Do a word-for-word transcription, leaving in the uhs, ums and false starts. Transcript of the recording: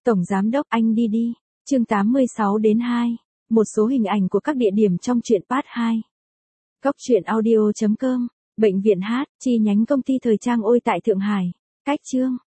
Tổng Giám đốc anh đi đi. Chương tám mươi sáu đến hai. Một số hình ảnh của các địa điểm trong truyện part hai. Cốc truyện audio chấm com. Bệnh viện hát, chi nhánh công ty thời trang Ôi tại Thượng Hải. Cách chương.